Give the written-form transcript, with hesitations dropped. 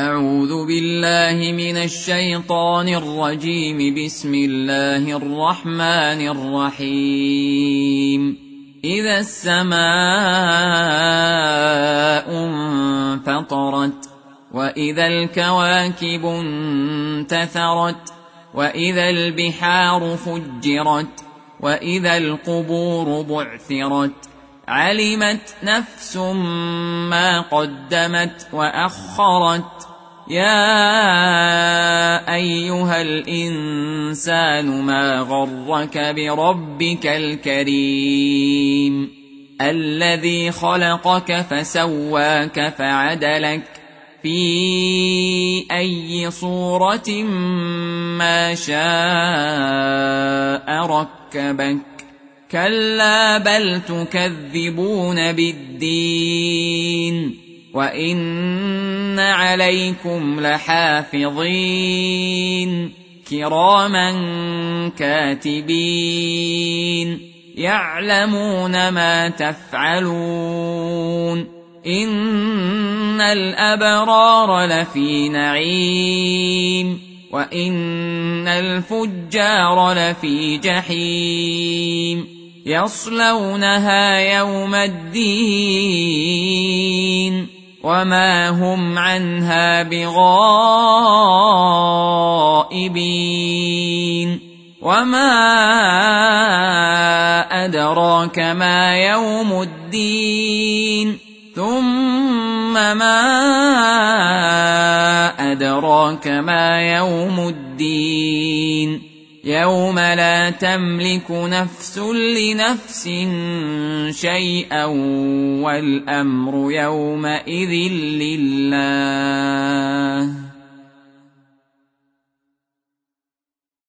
أعوذ بالله من الشيطان الرجيم. بسم الله الرحمن الرحيم. إذا السماء انفطرت وإذا الكواكب انتثرت وإذا البحار فجرت وإذا القبور بعثرت علمت نفس ما قدمت وأخرت. يا أيها الإنسان ما غرك بربك الكريم الذي خلقك فسواك فعدلك في أي صورة ما شاء ركبك. كلا بل تكذبون بالدين وإن عليكم لحافظين كراما كاتبين يعلمون ما تفعلون. إن الأبرار لفي نعيم وإن الفجار لفي جحيم يصلونها يوم الدين وما هم عنها بغائبين. وما أدراك ما يوم الدين ثم ما أدراك ما يوم الدين يوم لا تملك نفس لنفس شيئا والأمر يومئذ لله.